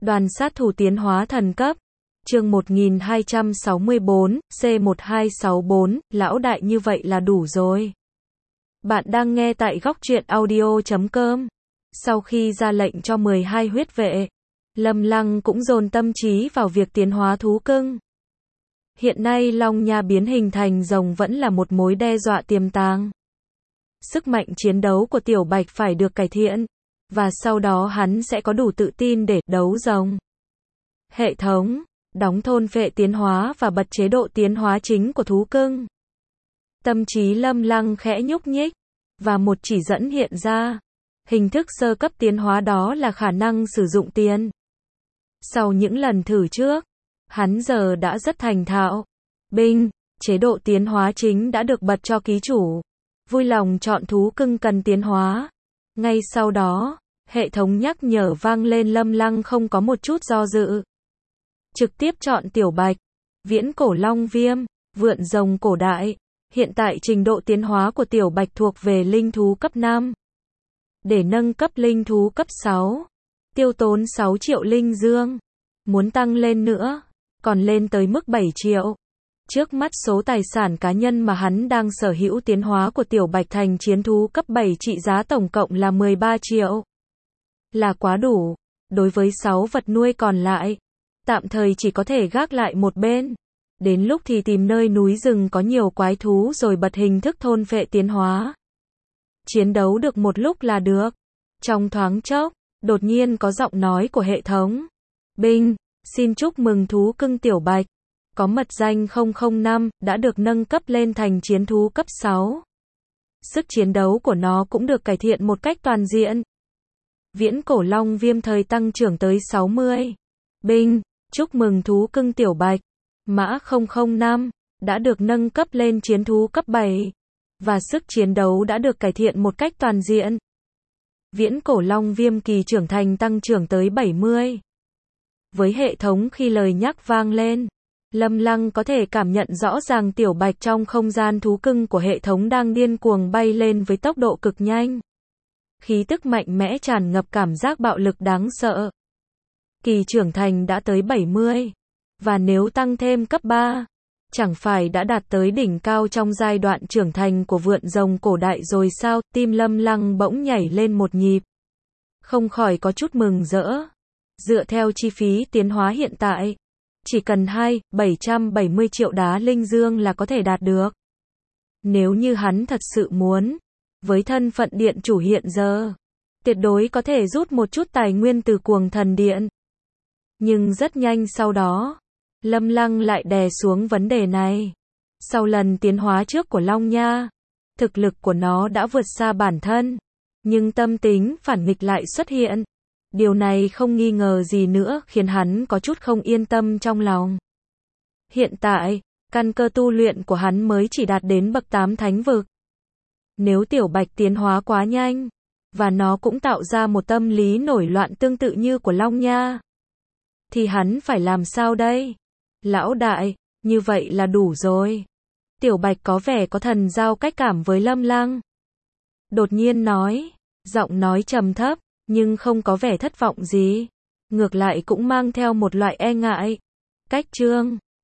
Đoàn sát thủ tiến hóa thần cấp. Chương 1264, C1264, lão đại như vậy là đủ rồi. Bạn đang nghe tại góc truyện audio.com. Sau khi ra lệnh cho 12 huyết vệ, Lâm Lăng cũng dồn tâm trí vào việc tiến hóa thú cưng. Hiện nay Long Nha biến hình thành rồng vẫn là một mối đe dọa tiềm tàng. Sức mạnh chiến đấu của Tiểu Bạch phải được cải thiện, và sau đó hắn sẽ có đủ tự tin để đấu rồng. Hệ thống, đóng thôn phệ tiến hóa và bật chế độ tiến hóa chính của thú cưng. Tâm trí Lâm Lăng khẽ nhúc nhích, và một chỉ dẫn hiện ra. Hình thức sơ cấp tiến hóa đó là khả năng sử dụng tiền. Sau những lần thử trước, hắn giờ đã rất thành thạo. Binh, chế độ tiến hóa chính đã được bật cho ký chủ. Vui lòng chọn thú cưng cần tiến hóa. Ngay sau đó, hệ thống nhắc nhở vang lên. Lâm Lăng không có một chút do dự. Trực tiếp chọn Tiểu Bạch, viễn cổ long viêm, vượn rồng cổ đại. Hiện tại trình độ tiến hóa của Tiểu Bạch thuộc về linh thú cấp 5. Để nâng cấp linh thú cấp 6, tiêu tốn 6 triệu linh dương. Muốn tăng lên nữa, còn lên tới mức 7 triệu. Trước mắt số tài sản cá nhân mà hắn đang sở hữu tiến hóa của Tiểu Bạch thành chiến thú cấp 7 trị giá tổng cộng là 13 triệu. Là quá đủ. Đối với 6 vật nuôi còn lại, tạm thời chỉ có thể gác lại một bên. Đến lúc thì tìm nơi núi rừng có nhiều quái thú rồi bật hình thức thôn phệ tiến hóa. Chiến đấu được một lúc là được. Trong thoáng chốc, đột nhiên có giọng nói của hệ thống. Binh, xin chúc mừng thú cưng Tiểu Bạch. Có mật danh 005, đã được nâng cấp lên thành chiến thú cấp 6. Sức chiến đấu của nó cũng được cải thiện một cách toàn diện. Viễn cổ long viêm thời tăng trưởng tới 60. Binh, chúc mừng thú cưng Tiểu Bạch. Mã 005, đã được nâng cấp lên chiến thú cấp 7. Và sức chiến đấu đã được cải thiện một cách toàn diện. Viễn cổ long viêm kỳ trưởng thành tăng trưởng tới 70. Với hệ thống khi lời nhắc vang lên, Lâm Lăng có thể cảm nhận rõ ràng Tiểu Bạch trong không gian thú cưng của hệ thống đang điên cuồng bay lên với tốc độ cực nhanh. Khí tức mạnh mẽ tràn ngập cảm giác bạo lực đáng sợ. Kỳ trưởng thành đã tới 70. Và nếu tăng thêm cấp 3, chẳng phải đã đạt tới đỉnh cao trong giai đoạn trưởng thành của vượn rồng cổ đại rồi sao? Tim Lâm Lăng bỗng nhảy lên một nhịp. Không khỏi có chút mừng rỡ. Dựa theo chi phí tiến hóa hiện tại, chỉ cần 770 triệu đá linh dương là có thể đạt được. Nếu như hắn thật sự muốn, với thân phận điện chủ hiện giờ, tuyệt đối có thể rút một chút tài nguyên từ Cuồng Thần Điện. Nhưng rất nhanh sau đó, Lâm Lăng lại đè xuống vấn đề này. Sau lần tiến hóa trước của Long Nha, thực lực của nó đã vượt xa bản thân, nhưng tâm tính phản nghịch lại xuất hiện. Điều này không nghi ngờ gì nữa khiến hắn có chút không yên tâm trong lòng. Hiện tại, căn cơ tu luyện của hắn mới chỉ đạt đến bậc 8 thánh vực. Nếu Tiểu Bạch tiến hóa quá nhanh, và nó cũng tạo ra một tâm lý nổi loạn tương tự như của Long Nha, thì hắn phải làm sao đây? Lão đại, như vậy là đủ rồi. Tiểu Bạch có vẻ có thần giao cách cảm với Lâm Lăng. Đột nhiên nói, giọng nói trầm thấp, nhưng không có vẻ thất vọng gì. Ngược lại cũng mang theo một loại e ngại. Cách chương